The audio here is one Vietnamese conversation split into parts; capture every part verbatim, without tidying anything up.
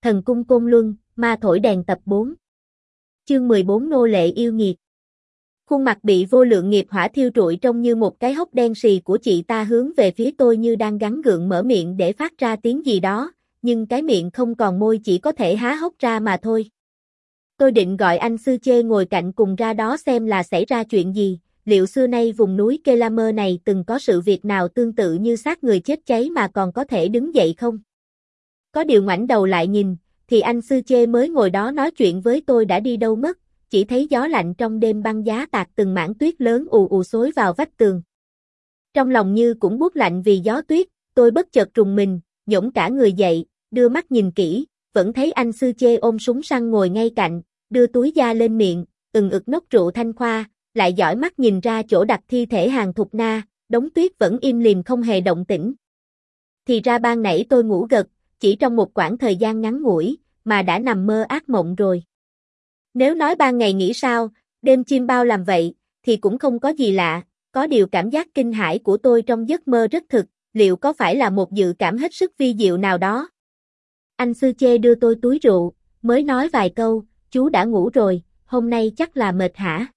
Thần cung Côn Luân, ma thổi đèn tập bốn. Chương mười bốn Nô lệ yêu nghiệt. Khuôn mặt bị vô lượng nghiệp hỏa thiêu trụi trông như một cái hốc đen sì của chị ta hướng về phía tôi như đang gắng gượng mở miệng để phát ra tiếng gì đó, nhưng cái miệng không còn môi chỉ có thể há hốc ra mà thôi. Tôi định gọi anh Sư Chê ngồi cạnh cùng ra đó xem là xảy ra chuyện gì, liệu xưa nay vùng núi Kelamer này từng có sự việc nào tương tự như xác người chết cháy mà còn có thể đứng dậy không? Có điều ngoảnh đầu lại nhìn, thì anh Sư Chê mới ngồi đó nói chuyện với tôi đã đi đâu mất, chỉ thấy gió lạnh trong đêm băng giá tạt từng mảng tuyết lớn ù ù xối vào vách tường. Trong lòng như cũng buốt lạnh vì gió tuyết, tôi bất chợt rùng mình, nhổm cả người dậy, đưa mắt nhìn kỹ, vẫn thấy anh Sư Chê ôm súng săn ngồi ngay cạnh, đưa túi da lên miệng, ừng ực nốc rượu thanh khoa, lại dõi mắt nhìn ra chỗ đặt thi thể Hàn Thục Na, đống tuyết vẫn im lìm không hề động tĩnh. Thì ra ban nãy tôi ngủ gật, chỉ trong một quãng thời gian ngắn ngủi, mà đã nằm mơ ác mộng rồi. Nếu nói ban ngày nghĩ sao, đêm chim bao làm vậy, thì cũng không có gì lạ, có điều cảm giác kinh hãi của tôi trong giấc mơ rất thực, liệu có phải là một dự cảm hết sức vi diệu nào đó? Anh Sư Chê đưa tôi túi rượu, mới nói vài câu, chú đã ngủ rồi, hôm nay chắc là mệt hả?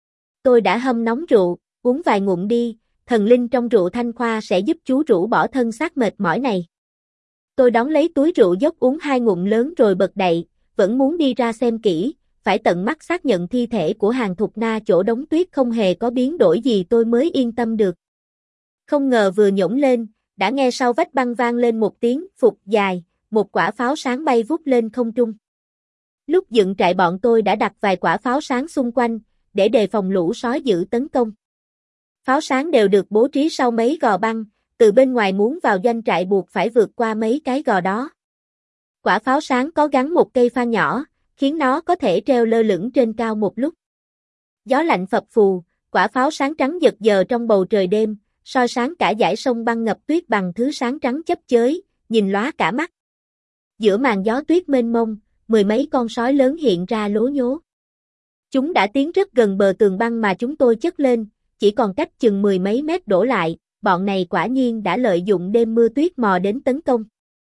Tôi đã hâm nóng rượu, uống vài ngụm đi, thần linh trong rượu thanh khoa sẽ giúp chú rũ bỏ thân xác mệt mỏi này. Tôi đón lấy túi rượu dốc uống hai ngụm lớn rồi bật dậy, vẫn muốn đi ra xem kỹ, phải tận mắt xác nhận thi thể của Hàn Thục Na chỗ đống tuyết không hề có biến đổi gì tôi mới yên tâm được. Không ngờ vừa nhổm lên, đã nghe sau vách băng vang lên một tiếng phục dài, một quả pháo sáng bay vút lên không trung. Lúc dựng trại bọn tôi đã đặt vài quả pháo sáng xung quanh, để đề phòng lũ sói dữ tấn công. Pháo sáng đều được bố trí sau mấy gò băng, từ bên ngoài muốn vào doanh trại buộc phải vượt qua mấy cái gò đó. Quả pháo sáng có gắn một cây pha nhỏ, khiến nó có thể treo lơ lửng trên cao một lúc. Gió lạnh phập phù, quả pháo sáng trắng giật giờ trong bầu trời đêm, soi sáng cả dải sông băng ngập tuyết bằng thứ sáng trắng chớp chới, nhìn lóa cả mắt. Giữa màn gió tuyết mênh mông, mười mấy con sói lớn hiện ra lố nhố. Chúng đã tiến rất gần bờ tường băng mà chúng tôi chất lên, chỉ còn cách chừng mười mấy mét đổ lại, bọn này quả nhiên đã lợi dụng đêm mưa tuyết mò đến tấn công.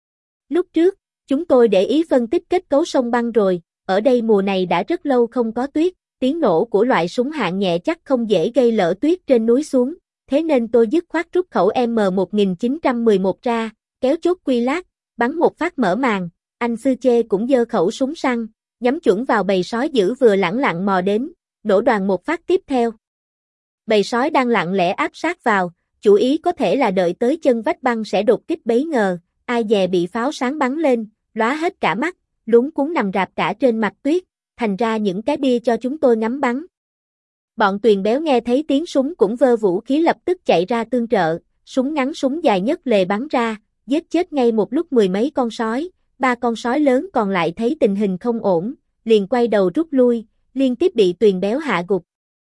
Lúc trước, chúng tôi để ý phân tích kết cấu sông băng rồi, ở đây mùa này đã rất lâu không có tuyết, tiếng nổ của loại súng hạng nhẹ chắc không dễ gây lở tuyết trên núi xuống, thế nên tôi dứt khoát rút khẩu M một nghìn chín trăm mười một ra, kéo chốt quy lát, bắn một phát mở màn, anh Sư Chê cũng giơ khẩu súng săn, nhắm chuẩn vào bầy sói dữ vừa lẳng lặng mò đến, nổ đoàn một phát tiếp theo. Bầy sói đang lặng lẽ áp sát vào, chủ ý có thể là đợi tới chân vách băng sẽ đột kích bấy ngờ, ai dè bị pháo sáng bắn lên, lóa hết cả mắt, luống cuống nằm rạp cả trên mặt tuyết, thành ra những cái bia cho chúng tôi ngắm bắn. Bọn Tuyền Béo nghe thấy tiếng súng cũng vơ vũ khí lập tức chạy ra tương trợ, súng ngắn súng dài nhất lề bắn ra, giết chết ngay một lúc mười mấy con sói, ba con sói lớn còn lại thấy tình hình không ổn, liền quay đầu rút lui, liên tiếp bị Tuyền Béo hạ gục.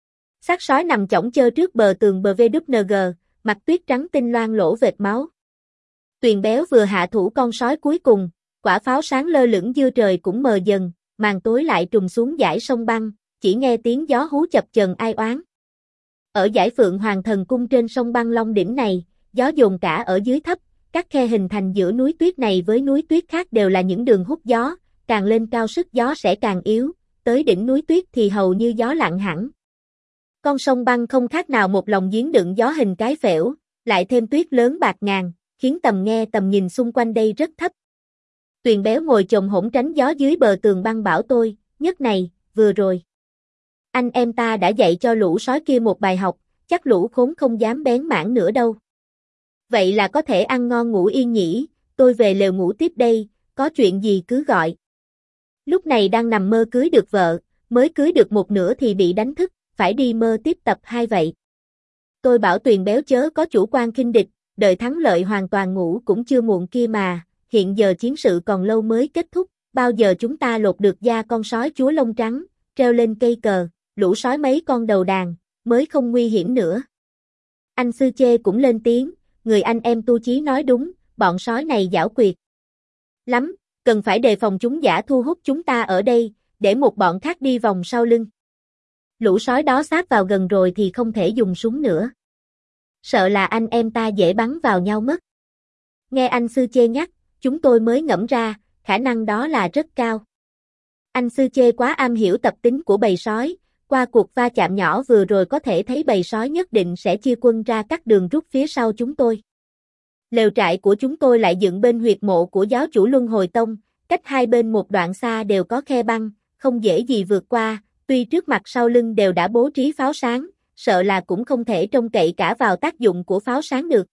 Xác sói nằm chõng chơ trước bờ tường bờ vê kép giê, mặt tuyết trắng tinh loang lỗ vệt máu. Tuyền Béo vừa hạ thủ con sói cuối cùng, quả pháo sáng lơ lửng giữa trời cũng mờ dần, màn tối lại trùm xuống dải sông băng, chỉ nghe tiếng gió hú chập chờn ai oán. Ở dải Phượng Hoàng Thần Cung trên sông băng Long Đỉnh này, gió dồn cả ở dưới thấp, các khe hình thành giữa núi tuyết này với núi tuyết khác đều là những đường hút gió, càng lên cao sức gió sẽ càng yếu, tới đỉnh núi tuyết thì hầu như gió lặng hẳn. Con sông băng không khác nào một lồng giếng đựng gió hình cái phễu, lại thêm tuyết lớn bạt ngàn, khiến tầm nghe tầm nhìn xung quanh đây rất thấp. Tuyền Béo ngồi chồm hổm tránh gió dưới bờ tường băng bảo tôi, nhất này, vừa rồi. Anh em ta đã dạy cho lũ sói kia một bài học, chắc lũ khốn không dám bén mảng nữa đâu. Vậy là có thể ăn ngon ngủ yên nhỉ, tôi về lều ngủ tiếp đây, có chuyện gì cứ gọi. Lúc này đang nằm mơ cưới được vợ, mới cưới được một nửa thì bị đánh thức, phải đi mơ tiếp tập hai vậy. Tôi bảo Tuyền Béo chớ có chủ quan khinh địch, đợi thắng lợi hoàn toàn ngủ cũng chưa muộn kia mà, hiện giờ chiến sự còn lâu mới kết thúc, bao giờ chúng ta lột được da con sói chúa lông trắng, treo lên cây cờ, lũ sói mấy con đầu đàn, mới không nguy hiểm nữa. Anh Sư Chê cũng lên tiếng, người anh em Tu Chí nói đúng, bọn sói này giảo quyệt lắm, cần phải đề phòng chúng giả thu hút chúng ta ở đây, để một bọn khác đi vòng sau lưng. Lũ sói đó sát vào gần rồi thì không thể dùng súng nữa. Sợ là anh em ta dễ bắn vào nhau mất. Nghe anh Sư Chê nhắc, chúng tôi mới ngẫm ra, khả năng đó là rất cao. Anh Sư Chê quá am hiểu tập tính của bầy sói, qua cuộc va chạm nhỏ vừa rồi có thể thấy bầy sói nhất định sẽ chia quân ra các đường rút phía sau chúng tôi. Lều trại của chúng tôi lại dựng bên huyệt mộ của giáo chủ Luân Hồi Tông, cách hai bên một đoạn xa đều có khe băng, không dễ gì vượt qua, tuy trước mặt sau lưng đều đã bố trí pháo sáng, sợ là cũng không thể trông cậy cả vào tác dụng của pháo sáng được.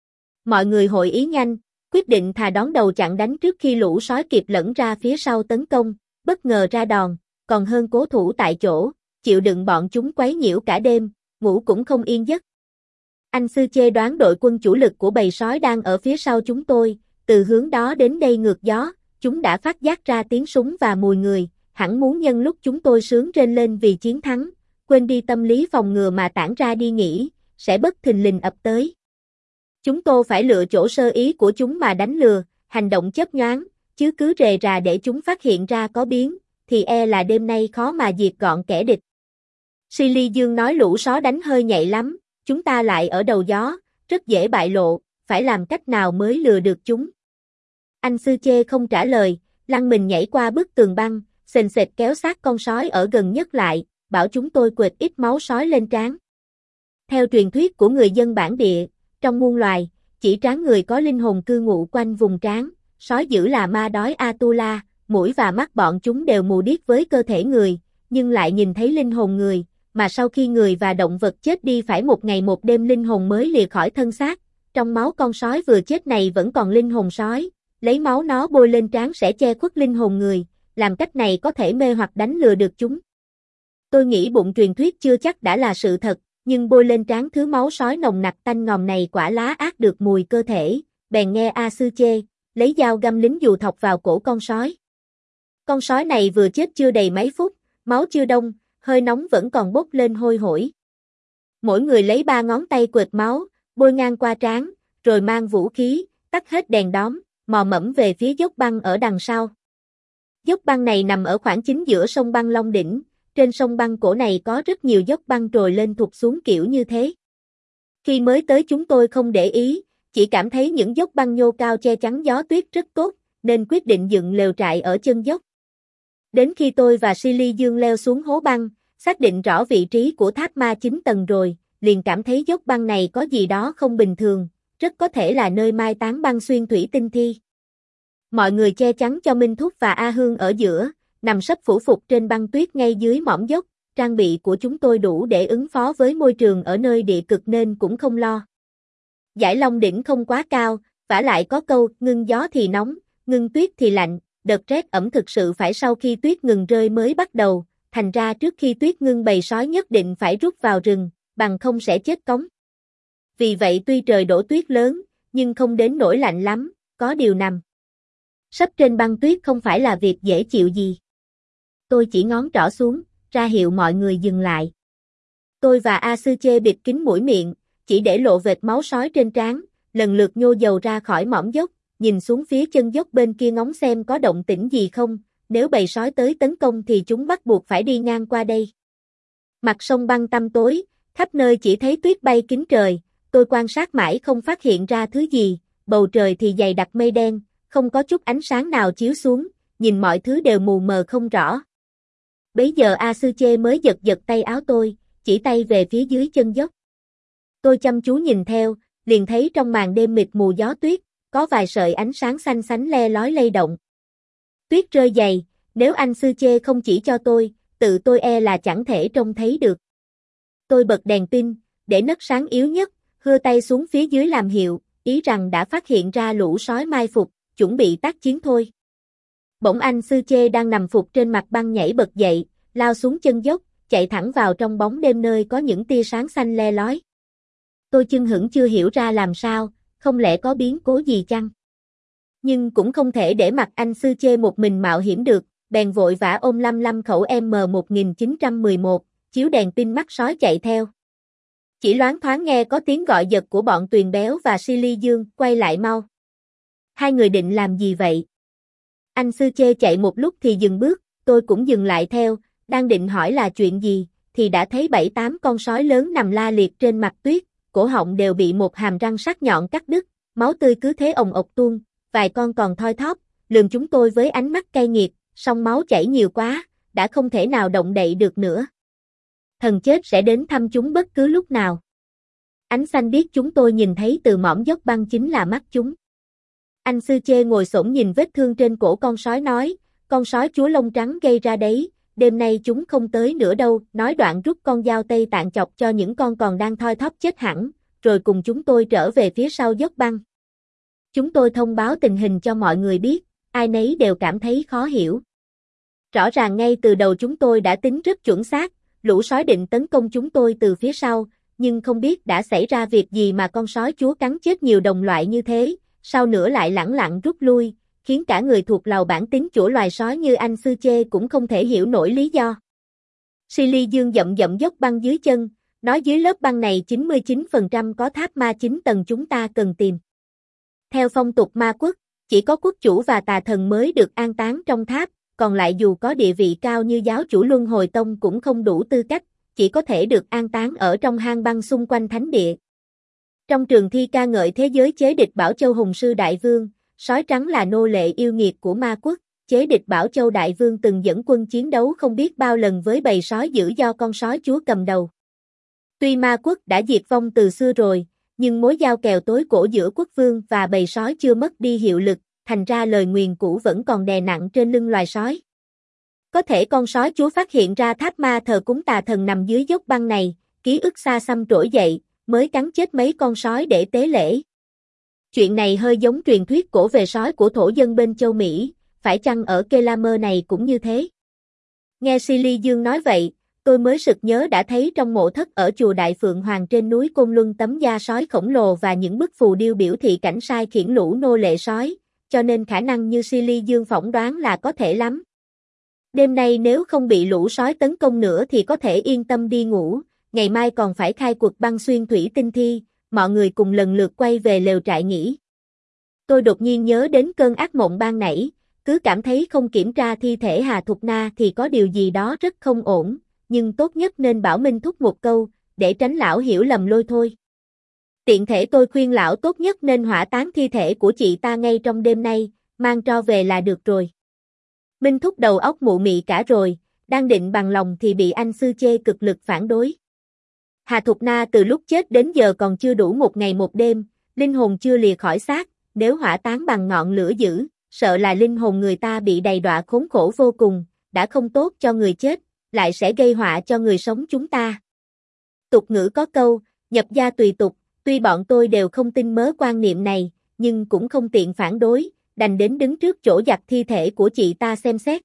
Mọi người hội ý nhanh, quyết định thà đón đầu chặn đánh trước khi lũ sói kịp lẫn ra phía sau tấn công, bất ngờ ra đòn, còn hơn cố thủ tại chỗ, chịu đựng bọn chúng quấy nhiễu cả đêm, ngủ cũng không yên giấc. Anh Sư Chê đoán đội quân chủ lực của bầy sói đang ở phía sau chúng tôi, từ hướng đó đến đây ngược gió, chúng đã phát giác ra tiếng súng và mùi người, hẳn muốn nhân lúc chúng tôi sướng rên lên vì chiến thắng, quên đi tâm lý phòng ngừa mà tản ra đi nghỉ, sẽ bất thình lình ập tới. Chúng tôi phải lựa chỗ sơ ý của chúng mà đánh lừa, hành động chớp nhoáng, chứ cứ rề rà để chúng phát hiện ra có biến, thì e là đêm nay khó mà diệt gọn kẻ địch. Silly Dương nói lũ sói đánh hơi nhạy lắm, chúng ta lại ở đầu gió, rất dễ bại lộ, phải làm cách nào mới lừa được chúng. Anh Sư Chê không trả lời, lăn mình nhảy qua bức tường băng, sền sệt kéo sát con sói ở gần nhất lại, bảo chúng tôi quệt ít máu sói lên trán. Theo truyền thuyết của người dân bản địa, trong muôn loài, chỉ trán người có linh hồn cư ngụ quanh vùng trán, sói dữ là ma đói Atula, mũi và mắt bọn chúng đều mù điếc với cơ thể người, nhưng lại nhìn thấy linh hồn người, mà sau khi người và động vật chết đi phải một ngày một đêm linh hồn mới lìa khỏi thân xác, trong máu con sói vừa chết này vẫn còn linh hồn sói, lấy máu nó bôi lên trán sẽ che khuất linh hồn người, làm cách này có thể mê hoặc đánh lừa được chúng. Tôi nghĩ bụng truyền thuyết chưa chắc đã là sự thật, nhưng bôi lên trán thứ máu sói nồng nặc tanh ngòm này quả lá ác được mùi cơ thể, bèn nghe A Sư Chê, lấy dao găm lính dù thọc vào cổ con sói. Con sói này vừa chết chưa đầy mấy phút, máu chưa đông, hơi nóng vẫn còn bốc lên hôi hổi. Mỗi người lấy ba ngón tay quệt máu, bôi ngang qua trán, rồi mang vũ khí, tắt hết đèn đóm, mò mẫm về phía dốc băng ở đằng sau. Dốc băng này nằm ở khoảng chính giữa sông băng Long Đỉnh, trên sông băng cổ này có rất nhiều dốc băng trồi lên thụt xuống kiểu như thế. Khi mới tới chúng tôi không để ý, chỉ cảm thấy những dốc băng nhô cao che chắn gió tuyết rất tốt, nên quyết định dựng lều trại ở chân dốc. Đến khi tôi và Silly Dương leo xuống hố băng, xác định rõ vị trí của tháp ma chín tầng rồi, liền cảm thấy dốc băng này có gì đó không bình thường, rất có thể là nơi mai táng băng xuyên thủy tinh thi. Mọi người che chắn cho Minh Thúc và A Hương ở giữa, nằm sấp phủ phục trên băng tuyết ngay dưới mỏm dốc, trang bị của chúng tôi đủ để ứng phó với môi trường ở nơi địa cực nên cũng không lo. Dải Long Đỉnh không quá cao, vả lại có câu ngưng gió thì nóng, ngưng tuyết thì lạnh, đợt rét ẩm thực sự phải sau khi tuyết ngừng rơi mới bắt đầu, thành ra trước khi tuyết ngưng bầy sói nhất định phải rút vào rừng, bằng không sẽ chết cóng. Vì vậy tuy trời đổ tuyết lớn, nhưng không đến nỗi lạnh lắm, có điều nằm sấp trên băng tuyết không phải là việc dễ chịu gì. Tôi chỉ ngón trỏ xuống, ra hiệu mọi người dừng lại. Tôi và A Sư Chê bịt kín mũi miệng, chỉ để lộ vệt máu sói trên trán, lần lượt nhô dầu ra khỏi mỏm dốc, nhìn xuống phía chân dốc bên kia ngóng xem có động tĩnh gì không, nếu bầy sói tới tấn công thì chúng bắt buộc phải đi ngang qua đây. Mặt sông băng tăm tối, khắp nơi chỉ thấy tuyết bay kín trời, tôi quan sát mãi không phát hiện ra thứ gì, bầu trời thì dày đặc mây đen, không có chút ánh sáng nào chiếu xuống, nhìn mọi thứ đều mù mờ không rõ. Bấy giờ A Sư Chê mới giật giật tay áo tôi, chỉ tay về phía dưới chân dốc. Tôi chăm chú nhìn theo, liền thấy trong màn đêm mịt mù gió tuyết, có vài sợi ánh sáng xanh xánh le lói lay động. Tuyết rơi dày, nếu anh Sư Chê không chỉ cho tôi, tự tôi e là chẳng thể trông thấy được. Tôi bật đèn pin, để nấc sáng yếu nhất, hưa tay xuống phía dưới làm hiệu, ý rằng đã phát hiện ra lũ sói mai phục, chuẩn bị tác chiến thôi. Bỗng anh Sư Chê đang nằm phục trên mặt băng nhảy bật dậy, lao xuống chân dốc, chạy thẳng vào trong bóng đêm nơi có những tia sáng xanh le lói. Tôi chưng hửng chưa hiểu ra làm sao, không lẽ có biến cố gì chăng? Nhưng cũng không thể để mặc anh Sư Chê một mình mạo hiểm được, bèn vội vã ôm lăm lăm khẩu M một nghìn chín trăm mười một, chiếu đèn pin mắt sói chạy theo. Chỉ loáng thoáng nghe có tiếng gọi giật của bọn Tuyền Béo và Silly Dương, quay lại mau. Hai người định làm gì vậy? Anh Sư Chê chạy một lúc thì dừng bước, tôi cũng dừng lại theo, đang định hỏi là chuyện gì, thì đã thấy bảy tám con sói lớn nằm la liệt trên mặt tuyết, cổ họng đều bị một hàm răng sắc nhọn cắt đứt, máu tươi cứ thế ồng ộc tuôn, vài con còn thoi thóp, lườm chúng tôi với ánh mắt cay nghiệt, song máu chảy nhiều quá, đã không thể nào động đậy được nữa. Thần chết sẽ đến thăm chúng bất cứ lúc nào. Ánh xanh biếc chúng tôi nhìn thấy từ mỏm dốc băng chính là mắt chúng. Anh Sư Chê ngồi xổm nhìn vết thương trên cổ con sói nói, con sói chúa lông trắng gây ra đấy, đêm nay chúng không tới nữa đâu, nói đoạn rút con dao Tây Tạng chọc cho những con còn đang thoi thóp chết hẳn, rồi cùng chúng tôi trở về phía sau dốc băng. Chúng tôi thông báo tình hình cho mọi người biết, ai nấy đều cảm thấy khó hiểu. Rõ ràng ngay từ đầu chúng tôi đã tính rất chuẩn xác, lũ sói định tấn công chúng tôi từ phía sau, nhưng không biết đã xảy ra việc gì mà con sói chúa cắn chết nhiều đồng loại như thế, sau nữa lại lẳng lặng rút lui, khiến cả người thuộc lầu bản tính của loài sói như anh Sư Chê cũng không thể hiểu nổi lý do. Silly Dương dậm dậm dốc băng dưới chân, nói dưới lớp băng này chín mươi chín phần trăm có tháp ma chín tầng chúng ta cần tìm. Theo phong tục ma quốc, chỉ có quốc chủ và tà thần mới được an táng trong tháp, còn lại dù có địa vị cao như giáo chủ Luân Hồi Tông cũng không đủ tư cách, chỉ có thể được an táng ở trong hang băng xung quanh thánh địa. Trong trường thi ca ngợi thế giới chế địch Bảo Châu Hùng Sư Đại Vương, sói trắng là nô lệ yêu nghiệt của ma quốc, chế địch Bảo Châu Đại Vương từng dẫn quân chiến đấu không biết bao lần với bầy sói dữ do con sói chúa cầm đầu. Tuy ma quốc đã diệt vong từ xưa rồi, nhưng mối giao kèo tối cổ giữa quốc vương và bầy sói chưa mất đi hiệu lực, thành ra lời nguyền cũ vẫn còn đè nặng trên lưng loài sói. Có thể con sói chúa phát hiện ra tháp ma thờ cúng tà thần nằm dưới dốc băng này, ký ức xa xăm trỗi dậy, mới cắn chết mấy con sói để tế lễ. Chuyện này hơi giống truyền thuyết cổ về sói của thổ dân bên châu Mỹ, phải chăng ở Kelamer này cũng như thế? Nghe Silly Dương nói vậy, tôi mới sực nhớ đã thấy trong mộ thất ở chùa Đại Phượng Hoàng trên núi Côn Luân tấm da sói khổng lồ và những bức phù điêu biểu thị cảnh sai khiển lũ nô lệ sói, cho nên khả năng như Silly Dương phỏng đoán là có thể lắm. Đêm nay nếu không bị lũ sói tấn công nữa thì có thể yên tâm đi ngủ, ngày mai còn phải khai cuộc băng xuyên thủy tinh thi, mọi người cùng lần lượt quay về lều trại nghỉ. Tôi đột nhiên nhớ đến cơn ác mộng ban nãy, cứ cảm thấy không kiểm tra thi thể Hà Thục Na thì có điều gì đó rất không ổn, nhưng tốt nhất nên bảo Minh Thúc một câu, để tránh lão hiểu lầm lôi thôi. Tiện thể tôi khuyên lão tốt nhất nên hỏa táng thi thể của chị ta ngay trong đêm nay, mang tro về là được rồi. Minh Thúc đầu óc mụ mị cả rồi, đang định bằng lòng thì bị anh Sư Chê cực lực phản đối. Hà Thục Na từ lúc chết đến giờ còn chưa đủ một ngày một đêm, linh hồn chưa lìa khỏi xác, nếu hỏa táng bằng ngọn lửa dữ, sợ là linh hồn người ta bị đầy đọa khốn khổ vô cùng, đã không tốt cho người chết, lại sẽ gây họa cho người sống chúng ta. Tục ngữ có câu, nhập gia tùy tục, tuy bọn tôi đều không tin mớ quan niệm này, nhưng cũng không tiện phản đối, đành đến đứng trước chỗ giặt thi thể của chị ta xem xét.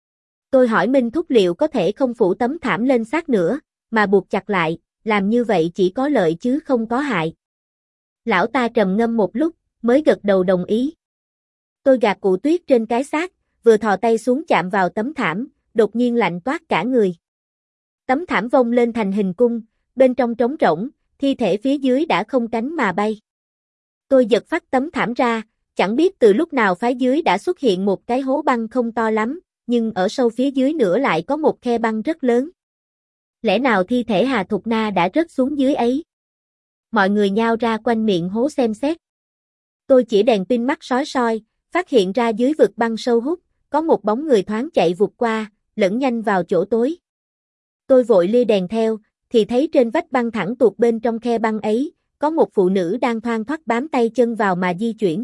Tôi hỏi Minh Thúc liệu có thể không phủ tấm thảm lên xác nữa, mà buộc chặt lại, làm như vậy chỉ có lợi chứ không có hại. Lão ta trầm ngâm một lúc, mới gật đầu đồng ý. Tôi gạt cụ tuyết trên cái xác, vừa thò tay xuống chạm vào tấm thảm, đột nhiên lạnh toát cả người. Tấm thảm vông lên thành hình cung, bên trong trống rỗng, thi thể phía dưới đã không cánh mà bay. Tôi giật phắt tấm thảm ra, chẳng biết từ lúc nào phía dưới đã xuất hiện một cái hố băng không to lắm, nhưng ở sâu phía dưới nữa lại có một khe băng rất lớn. Lẽ nào thi thể Hà Thục Na đã rớt xuống dưới ấy? Mọi người nhao ra quanh miệng hố xem xét. Tôi chỉ đèn pin mắt sói soi, phát hiện ra dưới vực băng sâu hút, có một bóng người thoáng chạy vụt qua, lẫn nhanh vào chỗ tối. Tôi vội lia đèn theo, thì thấy trên vách băng thẳng tuột bên trong khe băng ấy, có một phụ nữ đang thoăn thoắt bám tay chân vào mà di chuyển.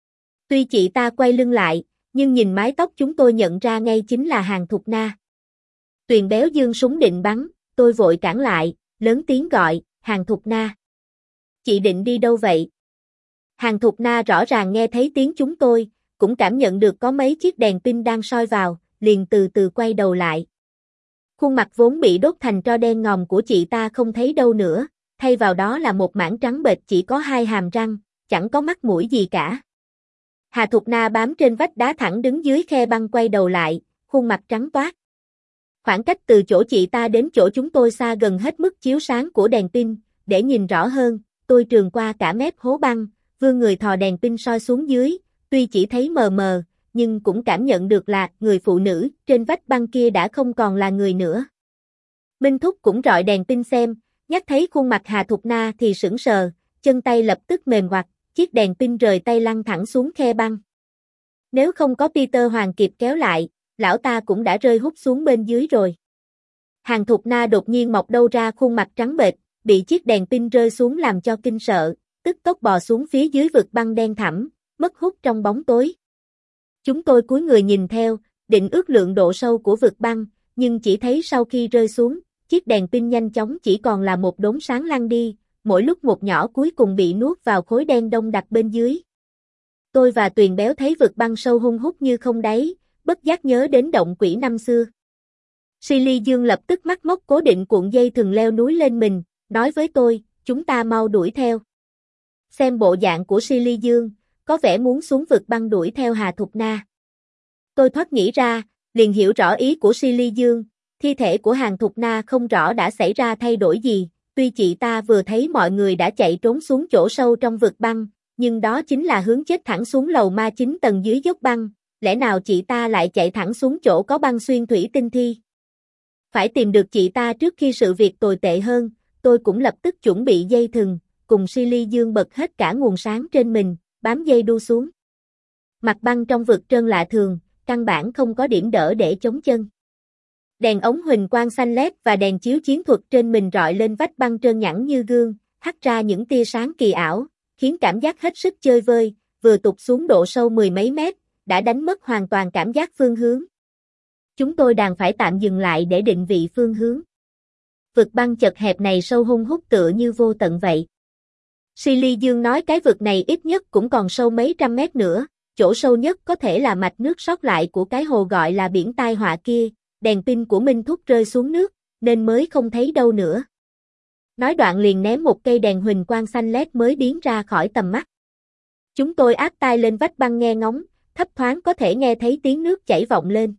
Tuy chị ta quay lưng lại, nhưng nhìn mái tóc chúng tôi nhận ra ngay chính là Hàn Thục Na. Tuyền béo giương súng định bắn, tôi vội cản lại, lớn tiếng gọi, Hàn Thục Na. Chị định đi đâu vậy? Hàn Thục Na rõ ràng nghe thấy tiếng chúng tôi, cũng cảm nhận được có mấy chiếc đèn pin đang soi vào, liền từ từ quay đầu lại. Khuôn mặt vốn bị đốt thành tro đen ngòm của chị ta không thấy đâu nữa, thay vào đó là một mảng trắng bệch chỉ có hai hàm răng, chẳng có mắt mũi gì cả. Hà Thục Na bám trên vách đá thẳng đứng dưới khe băng quay đầu lại, khuôn mặt trắng toát. Khoảng cách từ chỗ chị ta đến chỗ chúng tôi xa gần hết mức chiếu sáng của đèn pin, để nhìn rõ hơn, tôi trườn qua cả mép hố băng, vươn người thò đèn pin soi xuống dưới, tuy chỉ thấy mờ mờ, nhưng cũng cảm nhận được là người phụ nữ trên vách băng kia đã không còn là người nữa. Minh Thúc cũng rọi đèn pin xem, nhắc thấy khuôn mặt Hà Thục Na thì sững sờ, chân tay lập tức mềm oặt, chiếc đèn pin rời tay lăn thẳng xuống khe băng. Nếu không có Peter Hoàng kịp kéo lại, lão ta cũng đã rơi hút xuống bên dưới rồi. Hàn Thục Na đột nhiên mọc đâu ra khuôn mặt trắng bệch, bị chiếc đèn pin rơi xuống làm cho kinh sợ, tức tốc bò xuống phía dưới vực băng đen thẳm, mất hút trong bóng tối. Chúng tôi cúi người nhìn theo, định ước lượng độ sâu của vực băng, nhưng chỉ thấy sau khi rơi xuống, chiếc đèn pin nhanh chóng chỉ còn là một đốm sáng lăn đi, mỗi lúc một nhỏ cuối cùng bị nuốt vào khối đen đông đặc bên dưới. Tôi và Tuyền Béo thấy vực băng sâu hun hút như không đáy, bất giác nhớ đến động quỷ năm xưa. Silly Dương lập tức mắc mốc cố định cuộn dây thừng leo núi lên mình, nói với tôi, chúng ta mau đuổi theo. Xem bộ dạng của Silly Dương, có vẻ muốn xuống vực băng đuổi theo Hà Thục Na. Tôi thoát nghĩ ra, liền hiểu rõ ý của Silly Dương, thi thể của Hàn Thục Na không rõ đã xảy ra thay đổi gì, tuy chị ta vừa thấy mọi người đã chạy trốn xuống chỗ sâu trong vực băng, nhưng đó chính là hướng chết thẳng xuống lầu ma chín tầng dưới dốc băng, lẽ nào chị ta lại chạy thẳng xuống chỗ có băng xuyên thủy tinh thi? Phải tìm được chị ta trước khi sự việc tồi tệ hơn, tôi cũng lập tức chuẩn bị dây thừng, cùng Silly Dương bật hết cả nguồn sáng trên mình, bám dây đu xuống. Mặt băng trong vực trơn lạ thường, căn bản không có điểm đỡ để chống chân. Đèn ống huỳnh quang xanh lét và đèn chiếu chiến thuật trên mình rọi lên vách băng trơn nhẵn như gương, hắt ra những tia sáng kỳ ảo, khiến cảm giác hết sức chơi vơi, vừa tụt xuống độ sâu mười mấy mét, đã đánh mất hoàn toàn cảm giác phương hướng. Chúng tôi đành phải tạm dừng lại để định vị phương hướng. Vực băng chật hẹp này sâu hun hút tựa như vô tận vậy. Silly Dương nói cái vực này ít nhất cũng còn sâu mấy trăm mét nữa, chỗ sâu nhất có thể là mạch nước sót lại của cái hồ gọi là biển tai họa kia, đèn pin của Minh Thúc rơi xuống nước, nên mới không thấy đâu nữa. Nói đoạn liền ném một cây đèn huỳnh quang xanh lét mới biến ra khỏi tầm mắt. Chúng tôi áp tai lên vách băng nghe ngóng, thấp thoáng có thể nghe thấy tiếng nước chảy vọng lên.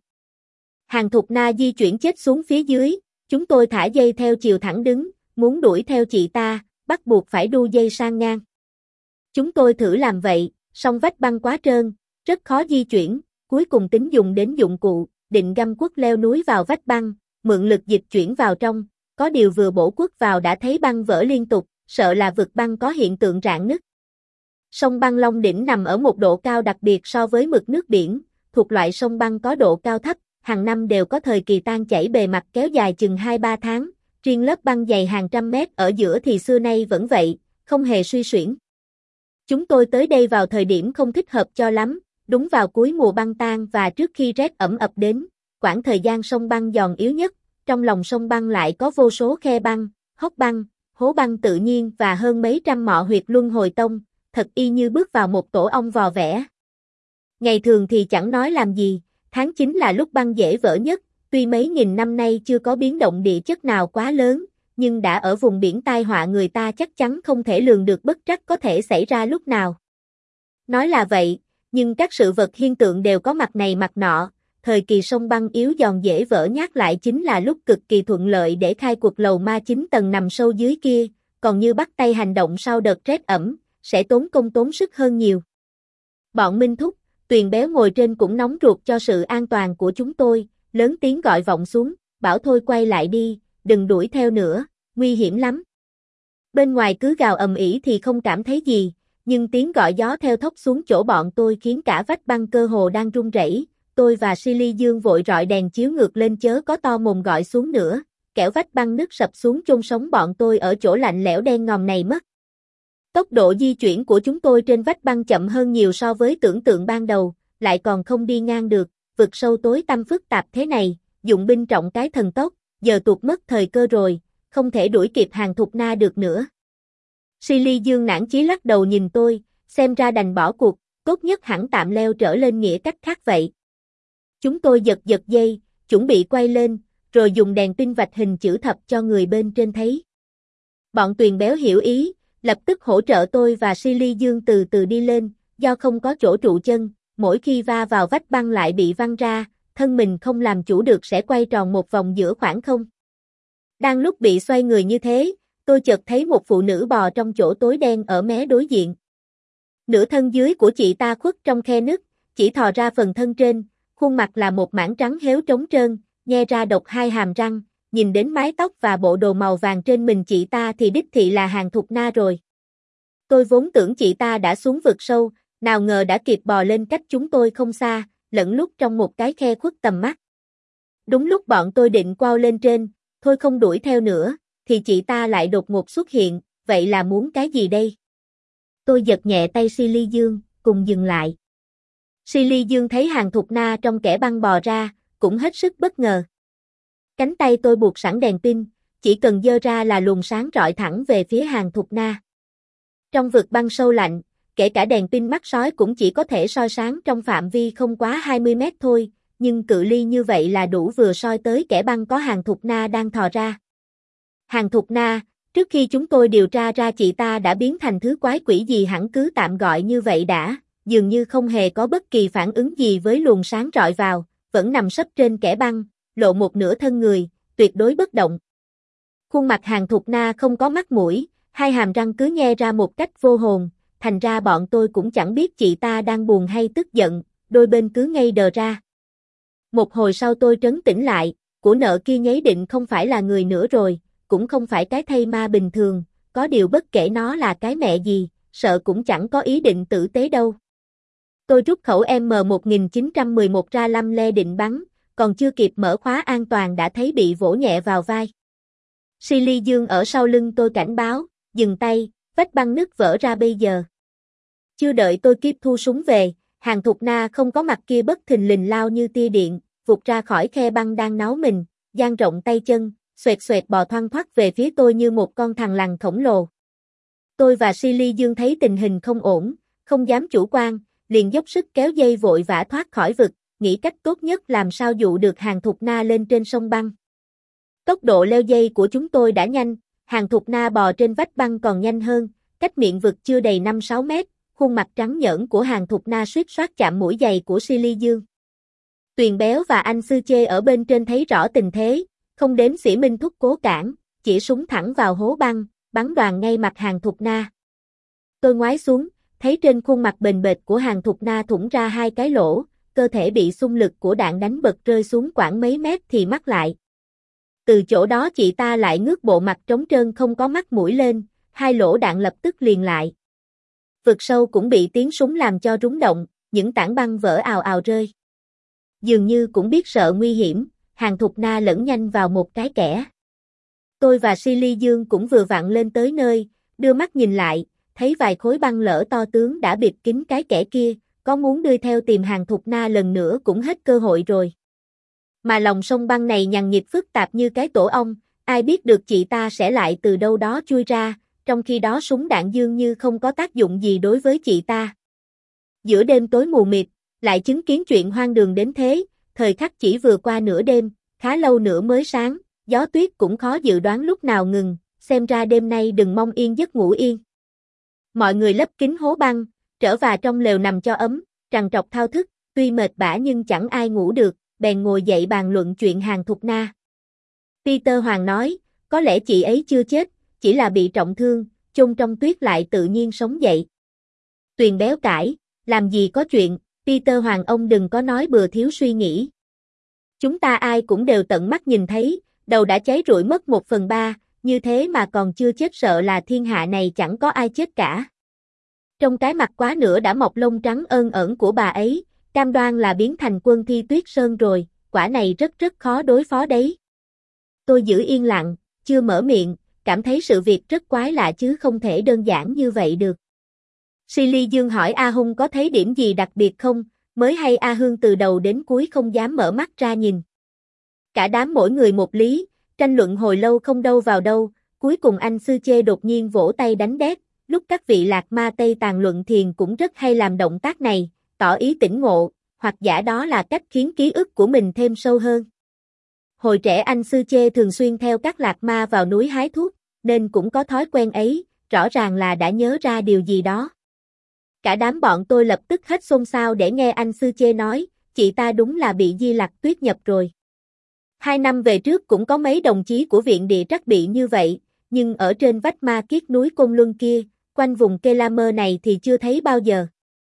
Hàn Thục Na di chuyển chết xuống phía dưới, chúng tôi thả dây theo chiều thẳng đứng, muốn đuổi theo chị ta, bắt buộc phải đu dây sang ngang. Chúng tôi thử làm vậy, song vách băng quá trơn, rất khó di chuyển, cuối cùng tính dùng đến dụng cụ, định găm quất leo núi vào vách băng, mượn lực dịch chuyển vào trong, có điều vừa bổ quất vào đã thấy băng vỡ liên tục, sợ là vực băng có hiện tượng rạn nứt. Sông băng Long Đỉnh nằm ở một độ cao đặc biệt so với mực nước biển, thuộc loại sông băng có độ cao thấp, hàng năm đều có thời kỳ tan chảy bề mặt kéo dài chừng hai ba tháng, riêng lớp băng dày hàng trăm mét ở giữa thì xưa nay vẫn vậy, không hề suy xuyển. Chúng tôi tới đây vào thời điểm không thích hợp cho lắm, đúng vào cuối mùa băng tan và trước khi rét ẩm ập đến, quãng thời gian sông băng giòn yếu nhất, trong lòng sông băng lại có vô số khe băng, hốc băng, hố băng tự nhiên và hơn mấy trăm mọ huyệt luân hồi tông, thật y như bước vào một tổ ong vò vẽ. Ngày thường thì chẳng nói làm gì, tháng chín là lúc băng dễ vỡ nhất, tuy mấy nghìn năm nay chưa có biến động địa chất nào quá lớn, nhưng đã ở vùng biển tai họa người ta chắc chắn không thể lường được bất trắc có thể xảy ra lúc nào. Nói là vậy, nhưng các sự vật hiện tượng đều có mặt này mặt nọ, thời kỳ sông băng yếu giòn dễ vỡ nhát lại chính là lúc cực kỳ thuận lợi để khai cuộc lầu ma chín tầng nằm sâu dưới kia, còn như bắt tay hành động sau đợt rét ẩm, sẽ tốn công tốn sức hơn nhiều. Bọn Minh Thúc, Tuyền Béo ngồi trên cũng nóng ruột cho sự an toàn của chúng tôi, lớn tiếng gọi vọng xuống, bảo thôi quay lại đi, đừng đuổi theo nữa, nguy hiểm lắm. Bên ngoài cứ gào ầm ĩ thì không cảm thấy gì, nhưng tiếng gọi gió theo thốc xuống chỗ bọn tôi khiến cả vách băng cơ hồ đang rung rẩy. Tôi và Silly Dương vội rọi đèn chiếu ngược lên chớ có to mồm gọi xuống nữa, kẻo vách băng nứt sập xuống chôn sống bọn tôi ở chỗ lạnh lẽo đen ngòm này mất. Tốc độ di chuyển của chúng tôi trên vách băng chậm hơn nhiều so với tưởng tượng ban đầu, lại còn không đi ngang được, vực sâu tối tăm phức tạp thế này, dụng binh trọng cái thần tốc, giờ tuột mất thời cơ rồi, không thể đuổi kịp Hàn Thục Na được nữa. Silly Dương nản chí lắc đầu nhìn tôi, xem ra đành bỏ cuộc, tốt nhất hẳn tạm leo trở lên nghĩa cách khác vậy. Chúng tôi giật giật dây, chuẩn bị quay lên, rồi dùng đèn pin vạch hình chữ thập cho người bên trên thấy. Bọn Tuyền Béo hiểu ý, lập tức hỗ trợ tôi và Silly Dương từ từ đi lên, do không có chỗ trụ chân, mỗi khi va vào vách băng lại bị văng ra, thân mình không làm chủ được sẽ quay tròn một vòng giữa khoảng không. Đang lúc bị xoay người như thế, tôi chợt thấy một phụ nữ bò trong chỗ tối đen ở mé đối diện. Nửa thân dưới của chị ta khuất trong khe nứt, chỉ thò ra phần thân trên, khuôn mặt là một mảng trắng héo trống trơn, nhe ra độc hai hàm răng, nhìn đến mái tóc và bộ đồ màu vàng trên mình chị ta thì đích thị là Hàn Thục Na rồi. Tôi vốn tưởng chị ta đã xuống vực sâu, nào ngờ đã kịp bò lên cách chúng tôi không xa, lẫn lúc trong một cái khe khuất tầm mắt. Đúng lúc bọn tôi định quao lên trên, thôi không đuổi theo nữa, thì chị ta lại đột ngột xuất hiện, vậy là muốn cái gì đây? Tôi giật nhẹ tay Silly Dương, cùng dừng lại. Silly Dương thấy Hàn Thục Na trong kẽ băng bò ra, cũng hết sức bất ngờ. Cánh tay tôi buộc sẵn đèn pin, chỉ cần giơ ra là luồng sáng rọi thẳng về phía Hàn Thục Na. Trong vực băng sâu lạnh, kể cả đèn pin mắt sói cũng chỉ có thể soi sáng trong phạm vi không quá hai mươi mét thôi, nhưng cự ly như vậy là đủ vừa soi tới kẽ băng có Hàn Thục Na đang thò ra. Hàn Thục Na, trước khi chúng tôi điều tra ra chị ta đã biến thành thứ quái quỷ gì hẳn cứ tạm gọi như vậy đã, dường như không hề có bất kỳ phản ứng gì với luồng sáng rọi vào, vẫn nằm sấp trên kẽ băng, lộ một nửa thân người, tuyệt đối bất động. Khuôn mặt Hàn Thục Na không có mắt mũi, hai hàm răng cứ nhe ra một cách vô hồn, thành ra bọn tôi cũng chẳng biết chị ta đang buồn hay tức giận, đôi bên cứ ngây đờ ra. Một hồi sau tôi trấn tĩnh lại, của nợ kia nháy định không phải là người nữa rồi, cũng không phải cái thây ma bình thường, có điều bất kể nó là cái mẹ gì, sợ cũng chẳng có ý định tử tế đâu. Tôi rút khẩu M một nghìn chín trăm mười một ra lăm le định bắn, còn chưa kịp mở khóa an toàn đã thấy bị vỗ nhẹ vào vai. Silly Dương ở sau lưng tôi cảnh báo, dừng tay, vách băng nứt vỡ ra bây giờ. Chưa đợi tôi kịp thu súng về, Hàn Thục Na không có mặt kia bất thình lình lao như tia điện, vụt ra khỏi khe băng đang náu mình, dang rộng tay chân, xoẹt xoẹt bò thoăn thoắt về phía tôi như một con thằn lằn khổng lồ. Tôi và Silly Dương thấy tình hình không ổn, không dám chủ quan, liền dốc sức kéo dây vội vã thoát khỏi vực, nghĩ cách tốt nhất làm sao dụ được Hàn Thục Na lên trên sông băng. Tốc độ leo dây của chúng tôi đã nhanh, Hàn Thục Na bò trên vách băng còn nhanh hơn, cách miệng vực chưa đầy năm sáu mét, khuôn mặt trắng nhởn của Hàn Thục Na suýt soát chạm mũi giày của Silly Dương. Tuyền Béo và anh Sư Chê ở bên trên thấy rõ tình thế, không đếm xỉ minh thúc cố cản, chỉ súng thẳng vào hố băng, bắn đoàn ngay mặt Hàn Thục Na. Tôi ngoái xuống, thấy trên khuôn mặt bềnh bệt của Hàn Thục Na thủng ra hai cái lỗ, cơ thể bị xung lực của đạn đánh bật rơi xuống khoảng mấy mét thì mắc lại. Từ chỗ đó chị ta lại ngước bộ mặt trống trơn không có mắt mũi lên, hai lỗ đạn lập tức liền lại. Vực sâu cũng bị tiếng súng làm cho rúng động, những tảng băng vỡ ào ào rơi. Dường như cũng biết sợ nguy hiểm, Hàn Thục Na lẫn nhanh vào một cái kẽ. Tôi và Silly Dương cũng vừa vặn lên tới nơi, đưa mắt nhìn lại, thấy vài khối băng lở to tướng đã bịt kín cái kẽ kia, có muốn đưa theo tìm Hàn Thục Na lần nữa cũng hết cơ hội rồi. Mà lòng sông băng này nhằn nhịt phức tạp như cái tổ ong, ai biết được chị ta sẽ lại từ đâu đó chui ra, trong khi đó súng đạn dường như không có tác dụng gì đối với chị ta. Giữa đêm tối mù mịt, lại chứng kiến chuyện hoang đường đến thế, thời khắc chỉ vừa qua nửa đêm, khá lâu nữa mới sáng, gió tuyết cũng khó dự đoán lúc nào ngừng, xem ra đêm nay đừng mong yên giấc ngủ yên. Mọi người lấp kín hố băng, trở vào trong lều nằm cho ấm, trằn trọc thao thức, tuy mệt bã nhưng chẳng ai ngủ được, bèn ngồi dậy bàn luận chuyện Hàn Thục Na. Peter Hoàng nói, có lẽ chị ấy chưa chết, chỉ là bị trọng thương, chôn trong tuyết lại tự nhiên sống dậy. Tuyền Béo cãi, làm gì có chuyện, Peter Hoàng ông đừng có nói bừa thiếu suy nghĩ. Chúng ta ai cũng đều tận mắt nhìn thấy, đầu đã cháy rụi mất một phần ba, như thế mà còn chưa chết sợ là thiên hạ này chẳng có ai chết cả. Trong cái mặt quá nữa đã mọc lông trắng ơn ẩn của bà ấy, cam đoan là biến thành quân thi tuyết sơn rồi, quả này rất rất khó đối phó đấy. Tôi giữ yên lặng, chưa mở miệng, cảm thấy sự việc rất quái lạ chứ không thể đơn giản như vậy được. Silly Dương hỏi A Hung có thấy điểm gì đặc biệt không, mới hay A Hương từ đầu đến cuối không dám mở mắt ra nhìn. Cả đám mỗi người một lý, tranh luận hồi lâu không đâu vào đâu, cuối cùng anh Sư Chê đột nhiên vỗ tay đánh đét, lúc các vị lạc ma Tây tàn luận thiền cũng rất hay làm động tác này, tỏ ý tỉnh ngộ, hoặc giả đó là cách khiến ký ức của mình thêm sâu hơn. Hồi trẻ anh Sư Chê thường xuyên theo các lạc ma vào núi hái thuốc, nên cũng có thói quen ấy, rõ ràng là đã nhớ ra điều gì đó. Cả đám bọn tôi lập tức hết xôn xao để nghe anh Sư Chê nói, chị ta đúng là bị Di Lặc Tuyết nhập rồi. Hai năm về trước cũng có mấy đồng chí của viện địa trắc bị như vậy, nhưng ở trên vách ma kiết núi Côn Luân kia, quanh vùng Kelamer này thì chưa thấy bao giờ.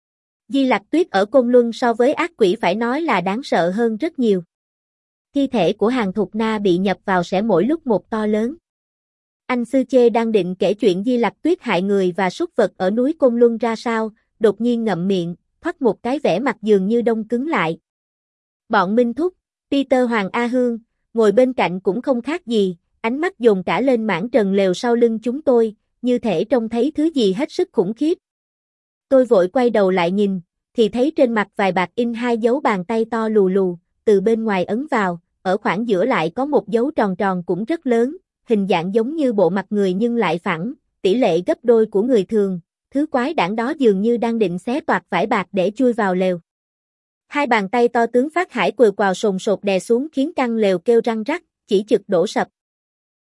Di Lặc Tuyết ở Côn Luân so với ác quỷ phải nói là đáng sợ hơn rất nhiều. Thi thể của Hàn Thục Na bị nhập vào sẽ mỗi lúc một to lớn. Anh Sư Chê đang định kể chuyện Di Lặc Tuyết hại người và súc vật ở núi Côn Luân ra sao, đột nhiên ngậm miệng, thoắt một cái vẻ mặt dường như đông cứng lại. Bọn Minh Thúc, Peter Hoàng A Hương, ngồi bên cạnh cũng không khác gì, ánh mắt dồn cả lên mảng trần lều sau lưng chúng tôi, như thể trông thấy thứ gì hết sức khủng khiếp. Tôi vội quay đầu lại nhìn, thì thấy trên mặt vài bạc in hai dấu bàn tay to lù lù, từ bên ngoài ấn vào, ở khoảng giữa lại có một dấu tròn tròn cũng rất lớn, hình dạng giống như bộ mặt người nhưng lại phẳng, tỷ lệ gấp đôi của người thường, thứ quái đản đó dường như đang định xé toạc vải bạc để chui vào lều. Hai bàn tay to tướng Phát Hải quờ quào sồn sột đè xuống khiến căn lều kêu răng rắc, chỉ chực đổ sập.